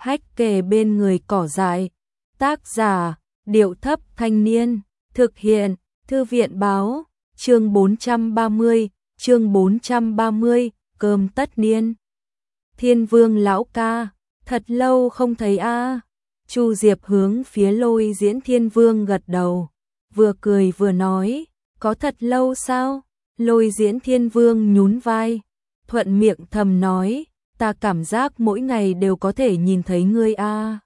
hách kề bên người cỏ dại. Tác giả, Điệu Thấp Thanh Niên. Thực hiện, Thư viện Báo. Chương 430, cơm tất niên. Thiên Vương lão ca, thật lâu không thấy a. Chu Diệp hướng phía Lôi Diễn Thiên Vương gật đầu, vừa cười vừa nói, có thật lâu sao? Lôi Diễn Thiên Vương nhún vai, thuận miệng thầm nói, ta cảm giác mỗi ngày đều có thể nhìn thấy ngươi a.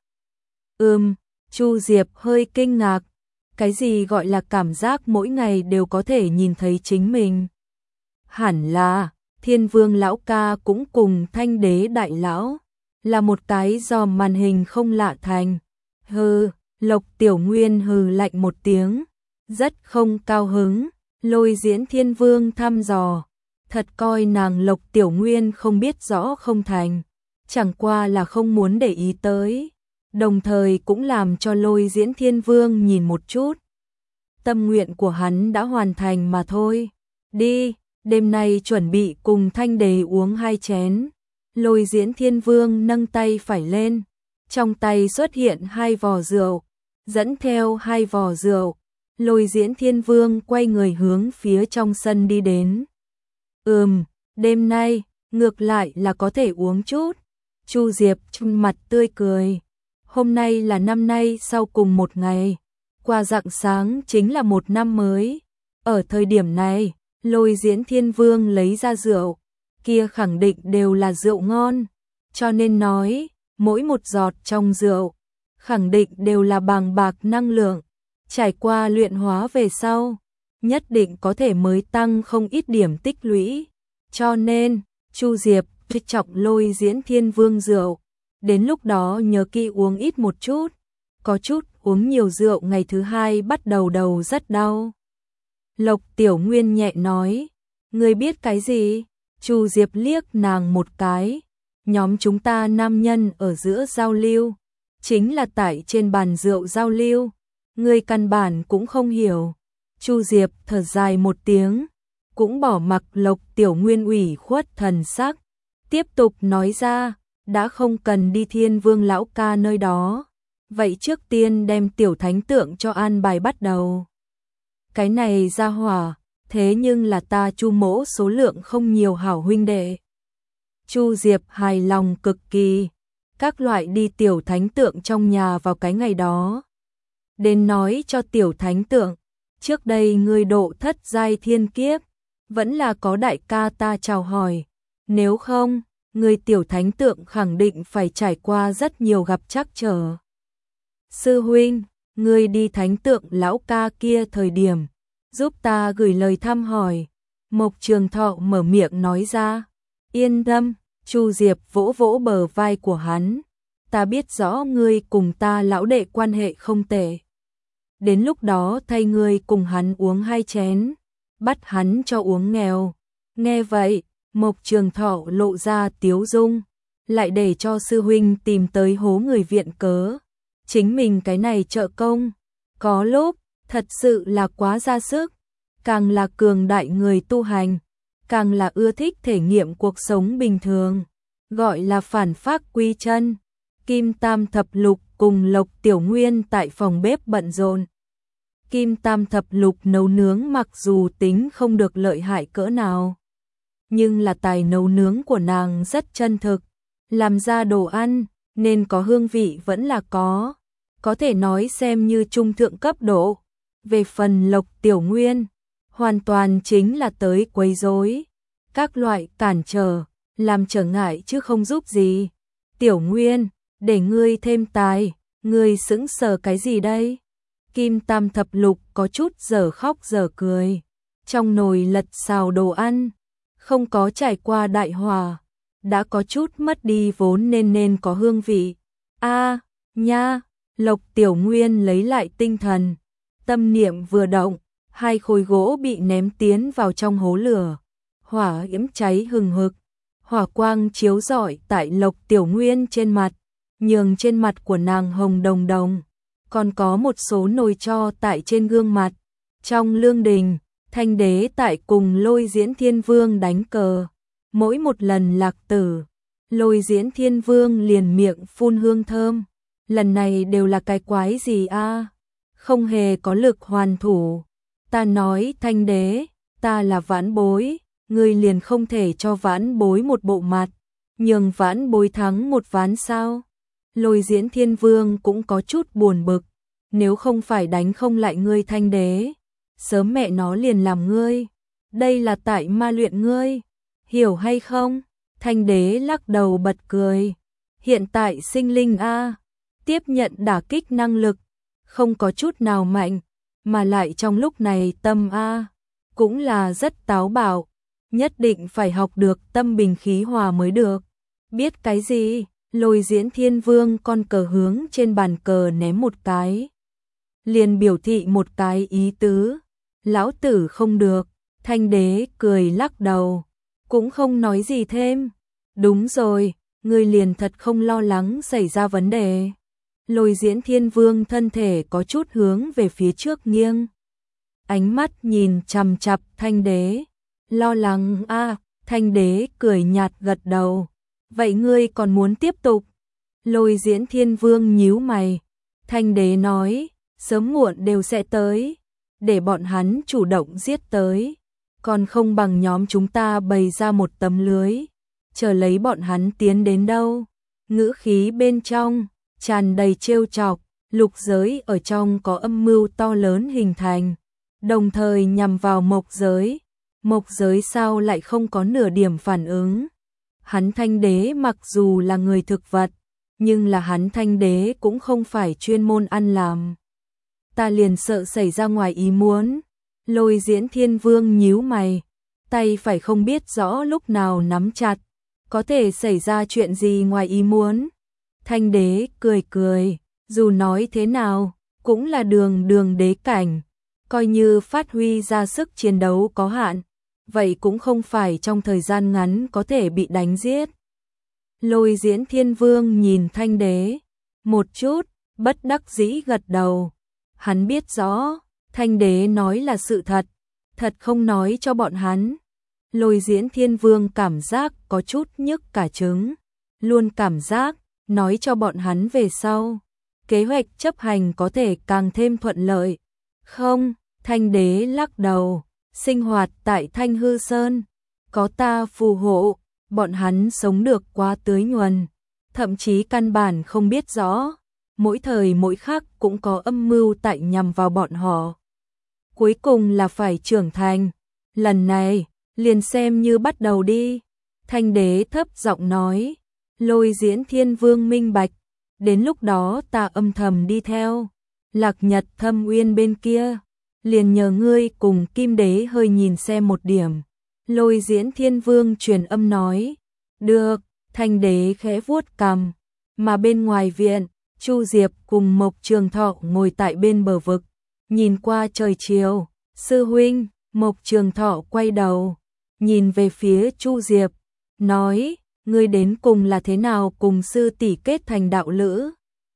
Chu Diệp hơi kinh ngạc, cái gì gọi là cảm giác mỗi ngày đều có thể nhìn thấy chính mình? Hẳn là, Thiên Vương lão ca cũng cùng Thanh Đế đại lão, là một cái dòm màn hình không lạ thành. Hừ, Lộc Tiểu Nguyên hừ lạnh một tiếng, rất không cao hứng. Lôi Diễn Thiên Vương thăm dò, thật coi nàng Lộc Tiểu Nguyên không biết rõ không thành, chẳng qua là không muốn để ý tới, đồng thời cũng làm cho Lôi Diễn Thiên Vương nhìn một chút. Tâm nguyện của hắn đã hoàn thành mà thôi. Đi, đêm nay chuẩn bị cùng Thanh Đế uống 2 chén. Lôi Diễn Thiên Vương nâng tay phải lên, trong tay xuất hiện 2 vò rượu, dẫn theo 2 vò rượu. Lôi Diễn Thiên Vương quay người hướng phía trong sân đi đến. Đêm nay, ngược lại là có thể uống chút. Chu Diệp chung mặt tươi cười. Hôm nay là năm nay sau cùng một ngày, qua rạng sáng chính là một năm mới. Ở thời điểm này, Lôi Diễn Thiên Vương lấy ra rượu, kia khẳng định đều là rượu ngon, cho nên nói, mỗi một giọt trong rượu, khẳng định đều là bàng bạc năng lượng. Trải qua luyện hóa về sau, nhất định có thể mới tăng không ít điểm tích lũy. Cho nên, Chu Diệp trích trọng Lôi Diễn Thiên Vương rượu. Đến lúc đó nhớ kỹ uống ít một chút. Có chút uống nhiều rượu ngày thứ 2 bắt đầu đầu rất đau. Lộc Tiểu Nguyên nhẹ nói, ngươi biết cái gì? Chu Diệp liếc nàng một cái. Nhóm chúng ta nam nhân ở giữa giao lưu, chính là tại trên bàn rượu giao lưu. Ngươi căn bản cũng không hiểu. Chu Diệp thở dài một tiếng, cũng bỏ mặc Lộc Tiểu Nguyên ủy khuất thần sắc, tiếp tục nói ra, đã không cần đi Thiên Vương lão ca nơi đó, vậy trước tiên đem tiểu thánh tượng cho an bài bắt đầu. Cái này ra hỏa, thế nhưng là ta Chu mỗ số lượng không nhiều hảo huynh đệ. Chu Diệp hài lòng cực kỳ, các loại đi tiểu thánh tượng trong nhà vào cái ngày đó. Đến nói cho tiểu thánh tượng, trước đây ngươi độ thất giai thiên kiếp, vẫn là có đại ca ta chào hỏi, nếu không, ngươi tiểu thánh tượng khẳng định phải trải qua rất nhiều gặp trắc trở. Sư huynh, ngươi đi thánh tượng lão ca kia thời điểm, giúp ta gửi lời thăm hỏi. Mộc Trường Thọ mở miệng nói ra, yên tâm. Chu Diệp vỗ vỗ bờ vai của hắn, ta biết rõ ngươi cùng ta lão đệ quan hệ không tệ. Đến lúc đó thay ngươi cùng hắn uống 2 chén, bắt hắn cho uống nghèo. Nghe vậy, Mộc Trường Thọ lộ ra tiếu dung, lại để cho sư huynh tìm tới hố người viện cớ. Chính mình cái này trợ công, có lúc, thật sự là quá ra sức, càng là cường đại người tu hành, càng là ưa thích thể nghiệm cuộc sống bình thường, gọi là phản phác quy chân. Kim Tam Thập Lục cùng Lộc Tiểu Nguyên tại phòng bếp bận rộn. Kim Tam Thập Lục nấu nướng mặc dù tính không được lợi hại cỡ nào, nhưng là tài nấu nướng của nàng rất chân thực, làm ra đồ ăn nên có hương vị vẫn là có thể nói xem như trung thượng cấp độ. Về phần Lộc Tiểu Nguyên, hoàn toàn chính là tới quấy rối, các loại cản trở, làm trở ngại chứ không giúp gì. Tiểu Nguyên, để ngươi thêm tài, ngươi sững sờ cái gì đây? Kim Tam Thập Lục có chút giờ khóc giờ cười, trong nồi lật xào đồ ăn, không có trải qua đại hòa, đã có chút mất đi vốn nên có hương vị. Nha, Lộc Tiểu Nguyên lấy lại tinh thần, tâm niệm vừa động, 2 khối gỗ bị ném tiến vào trong hố lửa, hỏa yếm cháy hừng hực, hỏa quang chiếu rọi tại Lộc Tiểu Nguyên trên mặt, nhường trên mặt của nàng hồng đồng đồng, còn có một số nồi tro tại trên gương mặt. Trong lương đình, Thanh Đế tại cùng Lôi Diễn Thiên Vương đánh cờ, mỗi một lần lạc tử, Lôi Diễn Thiên Vương liền miệng phun hương thơm. Lần này đều là cái quái gì a? Không hề có lực hoàn thủ. Ta nói Thanh Đế, ta là Vãn Bối, ngươi liền không thể cho Vãn Bối một bộ mặt, nhường Vãn Bối thắng một ván sao? Lôi Diễn Thiên Vương cũng có chút buồn bực, nếu không phải đánh không lại ngươi Thanh Đế, sớm mẹ nó liền làm ngươi. Đây là tại ma luyện ngươi, hiểu hay không? Thanh Đế lắc đầu bật cười. Hiện tại sinh linh a, tiếp nhận đả kích năng lực, không có chút nào mạnh, mà lại trong lúc này tâm a, cũng là rất táo bạo, nhất định phải học được tâm bình khí hòa mới được. Biết cái gì? Lôi Diễn Thiên Vương con cờ hướng trên bàn cờ ném một cái, liền biểu thị một cái ý tứ. Lão tử không được. Thanh Đế cười lắc đầu, cũng không nói gì thêm. Đúng rồi, ngươi liền thật không lo lắng xảy ra vấn đề. Lôi Diễn Thiên Vương thân thể có chút hướng về phía trước nghiêng, ánh mắt nhìn chằm chằm Thanh Đế. Lo lắng a? Thanh Đế cười nhạt gật đầu. Vậy ngươi còn muốn tiếp tục? Lôi Diễn Thiên Vương nhíu mày. Thanh Đế nói, sớm muộn đều sẽ tới, để bọn hắn chủ động giết tới, còn không bằng nhóm chúng ta bày ra một tấm lưới, chờ lấy bọn hắn tiến đến đâu. Ngữ khí bên trong tràn đầy trêu chọc, lục giới ở trong có âm mưu to lớn hình thành, đồng thời nhằm vào mộc giới. Mộc giới sao lại không có nửa điểm phản ứng? Hắn Thanh Đế mặc dù là người thực vật, nhưng là hắn Thanh Đế cũng không phải chuyên môn ăn làm. Ta liền sợ xảy ra ngoài ý muốn. Lôi Diễn Thiên Vương nhíu mày, tay phải không biết rõ lúc nào nắm chặt, có thể xảy ra chuyện gì ngoài ý muốn. Thanh Đế cười cười, dù nói thế nào, cũng là đường đế cảnh, coi như phát huy ra sức chiến đấu có hạn, vậy cũng không phải trong thời gian ngắn có thể bị đánh giết. Lôi Diễn Thiên Vương nhìn Thanh Đế một chút, bất đắc dĩ gật đầu. Hắn biết rõ, Thanh Đế nói là sự thật, thật không nói cho bọn hắn. Lôi Diễn Thiên Vương cảm giác có chút nhức cả trứng, luôn cảm giác nói cho bọn hắn về sau, kế hoạch chấp hành có thể càng thêm thuận lợi. Không, Thanh Đế lắc đầu, sinh hoạt tại Thanh Hư Sơn, có ta phù hộ, bọn hắn sống được quá tưới nhuần, thậm chí căn bản không biết rõ, mỗi thời mỗi khắc cũng có âm mưu tại nhằm vào bọn họ. Cuối cùng là phải trưởng thành, lần này, liền xem như bắt đầu đi. Thanh Đế thấp giọng nói. Lôi Diễn Thiên Vương minh bạch, đến lúc đó ta âm thầm đi theo Lạc Nhật Thâm Uyên bên kia, liền nhờ ngươi cùng Kim Đế hơi nhìn xem một điểm. Lôi Diễn Thiên Vương truyền âm nói. Được. Thanh Đế khẽ vuốt cằm, mà bên ngoài viện, Chu Diệp cùng Mộc Trường Thọ ngồi tại bên bờ vực, nhìn qua trời chiều. Sư huynh. Mộc Trường Thọ quay đầu, nhìn về phía Chu Diệp, nói, ngươi đến cùng là thế nào cùng sư tỷ kết thành đạo lữ?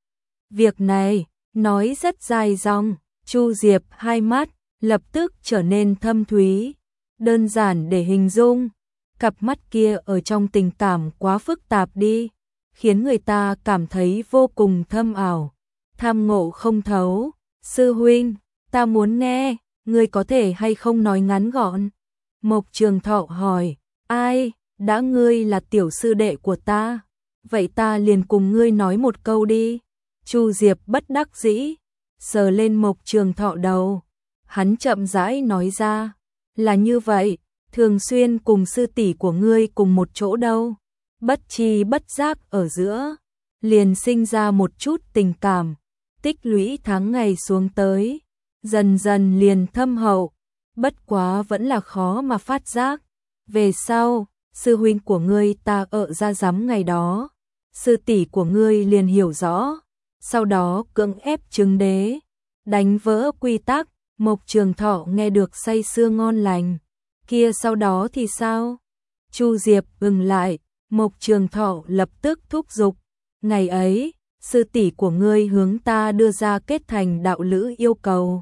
Việc này, nói rất dài dòng. Chu Diệp hai mắt lập tức trở nên thâm thúy, đơn giản để hình dung, cặp mắt kia ở trong tình cảm quá phức tạp đi, khiến người ta cảm thấy vô cùng thâm ảo, tham ngộ không thấu. Sư huynh, ta muốn nghe, ngươi có thể hay không nói ngắn gọn? Mộc Trường Thọ hỏi. Ai? Đã ngươi là tiểu sư đệ của ta, vậy ta liền cùng ngươi nói một câu đi. Chu Diệp bất đắc dĩ, sờ lên Mộc Trường Thọ đầu. Hắn chậm rãi nói ra, là như vậy, thường xuyên cùng sư tỷ của ngươi cùng một chỗ đâu. Bất chi bất giác ở giữa, liền sinh ra một chút tình cảm, tích lũy tháng ngày xuống tới, dần dần liền thâm hậu, bất quá vẫn là khó mà phát giác. Về sau, sư huynh của ngươi ta ở ra giám ngày đó, sư tỷ của ngươi liền hiểu rõ, sau đó cưỡng ép chứng đế, đánh vỡ quy tắc. Mộc Trường Thọ nghe được say sưa ngon lành. Kia sau đó thì sao? Chu Diệp ngừng lại, Mộc Trường Thọ lập tức thúc giục. Ngày ấy, sư tỷ của ngươi hướng ta đưa ra kết thành đạo lữ yêu cầu.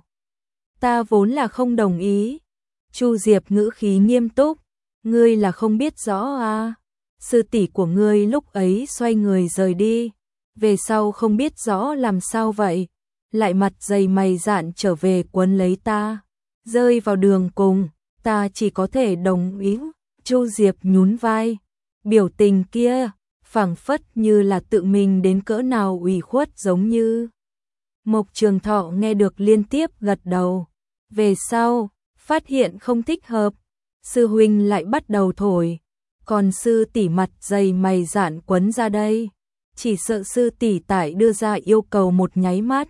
Ta vốn là không đồng ý. Chu Diệp ngữ khí nghiêm túc. Ngươi là không biết rõ à? sư tỷ của ngươi lúc ấy xoay người rời đi, về sau không biết rõ làm sao vậy, lại mặt dày mày dạn trở về quấn lấy ta, rơi vào đường cùng, ta chỉ có thể đồng ý. Chu Diệp nhún vai, biểu tình kia phảng phất như là tự mình đến cỡ nào ủy khuất giống như. Mộc Trường Thọ nghe được liên tiếp gật đầu, về sau phát hiện không thích hợp, sư huynh lại bắt đầu thổi, còn sư tỷ mặt dày mày dạn quấn ra đây, chỉ sợ sư tỷ tại đưa ra yêu cầu một nháy mắt,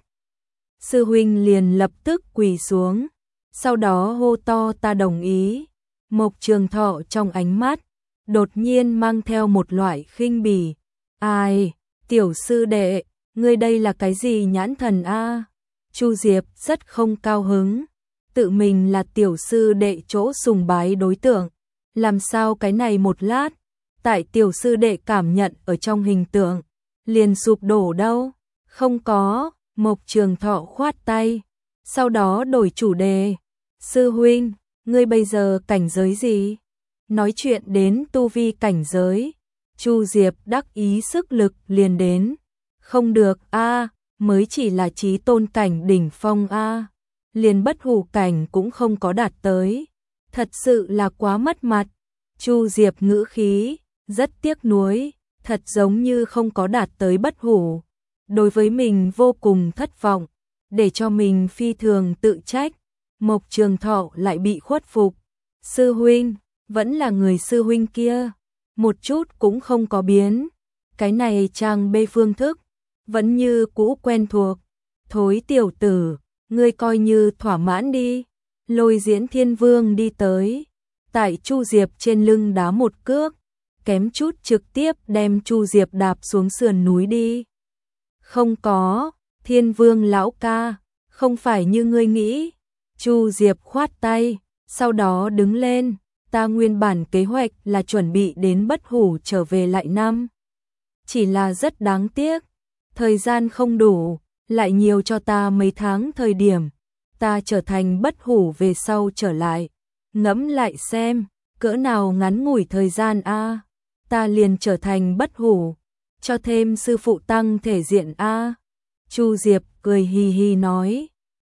sư huynh liền lập tức quỳ xuống, sau đó hô to ta đồng ý. Mộc Trường Thọ trong ánh mắt đột nhiên mang theo một loại khinh bỉ, ai, tiểu sư đệ, ngươi đây là cái gì nhãn thần a? Chu Diệp rất không cao hứng, tự mình là tiểu sư đệ chỗ sùng bái đối tượng, làm sao cái này một lát, tại tiểu sư đệ cảm nhận ở trong hình tượng, liền sụp đổ đâu, không có. Mộc Trường Thọ khoát tay, sau đó đổi chủ đề, sư huynh, ngươi bây giờ cảnh giới gì? Nói chuyện đến tu vi cảnh giới, Chu Diệp đắc ý sức lực liền đến, không được a, mới chỉ là chí tôn cảnh đỉnh phong a, liền bất hủ cảnh cũng không có đạt tới, thật sự là quá mất mặt. Chu Diệp ngữ khí rất tiếc nuối, thật giống như không có đạt tới bất hủ, đối với mình vô cùng thất vọng, để cho mình phi thường tự trách. Mộc Trường Thọ lại bị khuất phục, sư huynh, vẫn là người sư huynh kia, một chút cũng không có biến, cái này trang bê phương thức, vẫn như cũ quen thuộc, thối tiểu tử, ngươi coi như thỏa mãn đi. Lôi Diễn Thiên Vương đi tới, tại Chu Diệp trên lưng đá một cước, kém chút trực tiếp đem Chu Diệp đạp xuống sườn núi đi. Không có, Thiên Vương lão ca, không phải như ngươi nghĩ. Chu Diệp khoát tay, sau đó đứng lên, ta nguyên bản kế hoạch là chuẩn bị đến bất hủ trở về lại năm. Chỉ là rất đáng tiếc, thời gian không đủ, lại nhiều cho ta mấy tháng thời điểm, ta trở thành bất hủ về sau trở lại. Ngẫm lại xem, cỡ nào ngắn ngủi thời gian a, ta liền trở thành bất hủ, cho thêm sư phụ tăng thể diện a. Chu Diệp cười hì hì nói,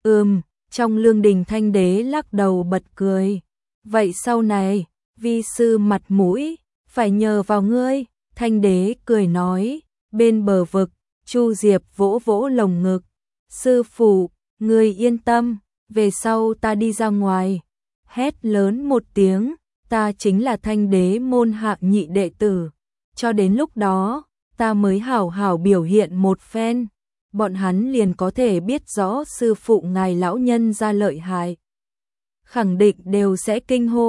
trong Lương Đình Thanh Đế lắc đầu bật cười, vậy sau này, vi sư mặt mũi, phải nhờ vào ngươi. Thanh Đế cười nói, bên bờ vực, Chu Diệp vỗ vỗ lồng ngực, sư phụ, ngươi yên tâm, về sau ta đi ra ngoài, hét lớn một tiếng, ta chính là Thanh Đế môn hạ nhị đệ tử, cho đến lúc đó, ta mới hảo hảo biểu hiện một phen, bọn hắn liền có thể biết rõ sư phụ ngài lão nhân ra lợi hại. Khẳng định đều sẽ kinh hô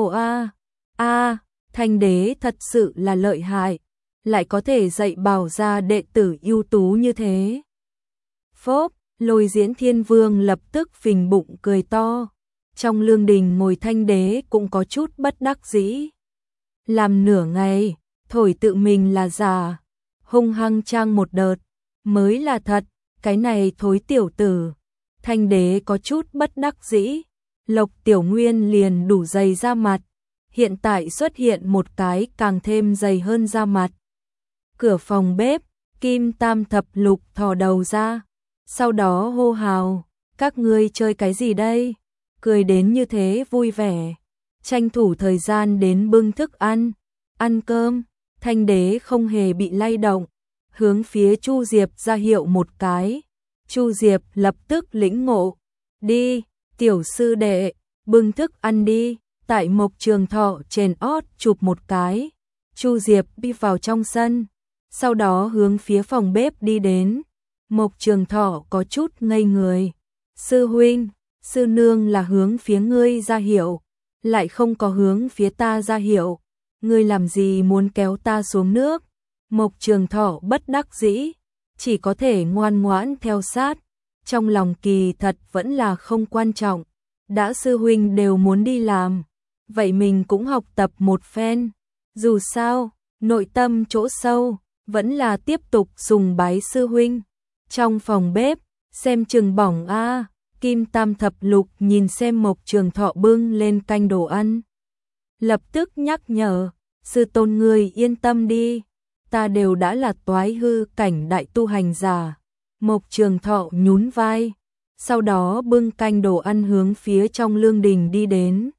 a, Thanh Đế thật sự là lợi hại, lại có thể dạy bảo ra đệ tử ưu tú như thế. Phốp, Lôi Diễn Thiên Vương lập tức phình bụng cười to, trong lương đình ngồi Thanh Đế cũng có chút bất đắc dĩ. Làm nửa ngày, thổi tự mình là giả, hung hăng trang một đợt, mới là thật, cái này thối tiểu tử. Thanh Đế có chút bất đắc dĩ, Lộc Tiểu Nguyên liền đủ dày ra mặt, hiện tại xuất hiện một cái càng thêm dày hơn ra mặt. Cửa phòng bếp, Kim Tam Thập Lục thò đầu ra, sau đó hô hào, các ngươi chơi cái gì đây? Cười đến như thế vui vẻ, tranh thủ thời gian đến bưng thức ăn, ăn cơm. Thanh Đế không hề bị lay động, hướng phía Chu Diệp ra hiệu một cái. Chu Diệp lập tức lĩnh ngộ, đi, tiểu sư đệ, bưng thức ăn đi. Tại Mộc Trường Thọ trên ót chụp một cái, Chu Diệp đi vào trong sân, sau đó hướng phía phòng bếp đi đến. Mộc Trường Thọ có chút ngây người, sư huynh, sư nương là hướng phía ngươi ra hiệu, lại không có hướng phía ta ra hiệu, ngươi làm gì muốn kéo ta xuống nước? Mộc Trường Thọ bất đắc dĩ, chỉ có thể ngoan ngoãn theo sát, trong lòng kỳ thật vẫn là không quan trọng, đã sư huynh đều muốn đi làm, vậy mình cũng học tập một phen, dù sao, nội tâm chỗ sâu, vẫn là tiếp tục sùng bái sư huynh. Trong phòng bếp, xem chừng bỏng a. Kim Tam Thập Lục nhìn xem Mộc Trường Thọ bưng lên canh đồ ăn, lập tức nhắc nhở, sư tôn ngươi yên tâm đi, ta đều đã là toái hư cảnh đại tu hành giả. Mộc Trường Thọ nhún vai, sau đó bưng canh đồ ăn hướng phía trong lương đình đi đến.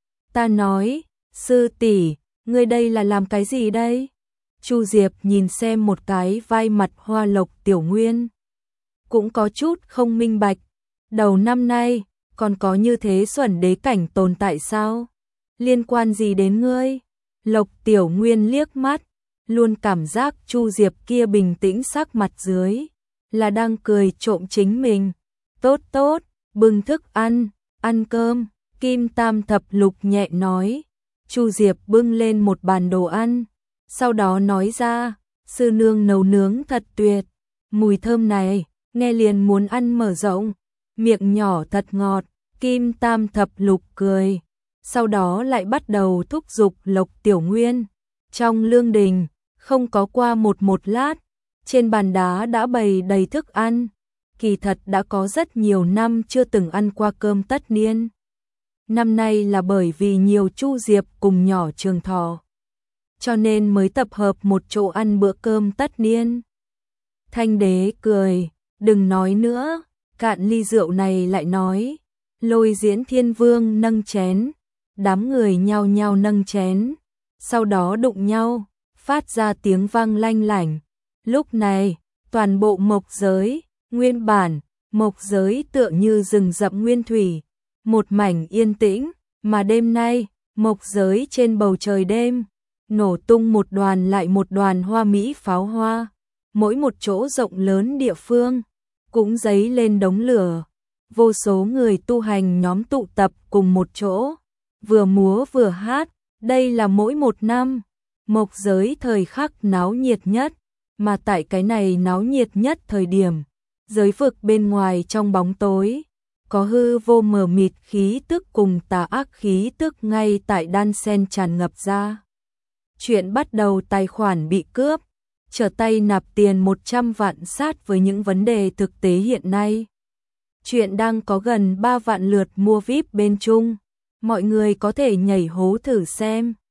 Ta nói, sư tỷ, ngươi đây là làm cái gì đây? Chu Diệp nhìn xem một cái vai mặt hoa lộc Tiểu Nguyên, cũng có chút không minh bạch, đầu năm nay còn có như thế xuẩn đế cảnh tồn tại sao? Liên quan gì đến ngươi? Lộc Tiểu Nguyên liếc mắt, luôn cảm giác Chu Diệp kia bình tĩnh sắc mặt dưới là đang cười trộm chính mình. Tốt tốt, bưng thức ăn, ăn cơm. Kim Tam Thập Lục nhẹ nói. Chu Diệp bưng lên một bàn đồ ăn, sau đó nói ra, sư nương nấu nướng thật tuyệt, mùi thơm này, nghe liền muốn ăn mở rộng, miệng nhỏ thật ngọt. Kim Tam Thập Lục cười, sau đó lại bắt đầu thúc giục Lộc Tiểu Nguyên. Trong lương đình, không có qua một lát, trên bàn đá đã bày đầy thức ăn, kỳ thật đã có rất nhiều năm chưa từng ăn qua cơm tất niên. Năm nay là bởi vì nhiều Chu Diệp cùng nhỏ Trường Thọ, cho nên mới tập hợp một chỗ ăn bữa cơm tất niên. Thanh đế cười, đừng nói nữa, cạn ly rượu này lại nói. Lôi Diễn Thiên Vương nâng chén, đám người nhao nhao nâng chén, sau đó đụng nhau, phát ra tiếng vang lanh lảnh. Lúc này, toàn bộ mộc giới, nguyên bản, mộc giới tựa như rừng rậm nguyên thủy, một mảnh yên tĩnh, mà đêm nay, mộc giới trên bầu trời đêm, nổ tung một đoàn lại một đoàn hoa mỹ pháo hoa, mỗi một chỗ rộng lớn địa phương, cũng giấy lên đống lửa. Vô số người tu hành nhóm tụ tập cùng một chỗ, vừa múa vừa hát, đây là mỗi một năm, mộc giới thời khắc náo nhiệt nhất, mà tại cái này náo nhiệt nhất thời điểm, giới vực bên ngoài trong bóng tối, có hư vô mờ mịt khí tức cùng tà ác khí tức ngay tại đan sen tràn ngập ra. Chuyện bắt đầu tài khoản bị cướp, trở tay nạp tiền 100 vạn sát với những vấn đề thực tế hiện nay. Chuyện đang có gần 3 vạn lượt mua VIP bên Trung, mọi người có thể nhảy hố thử xem.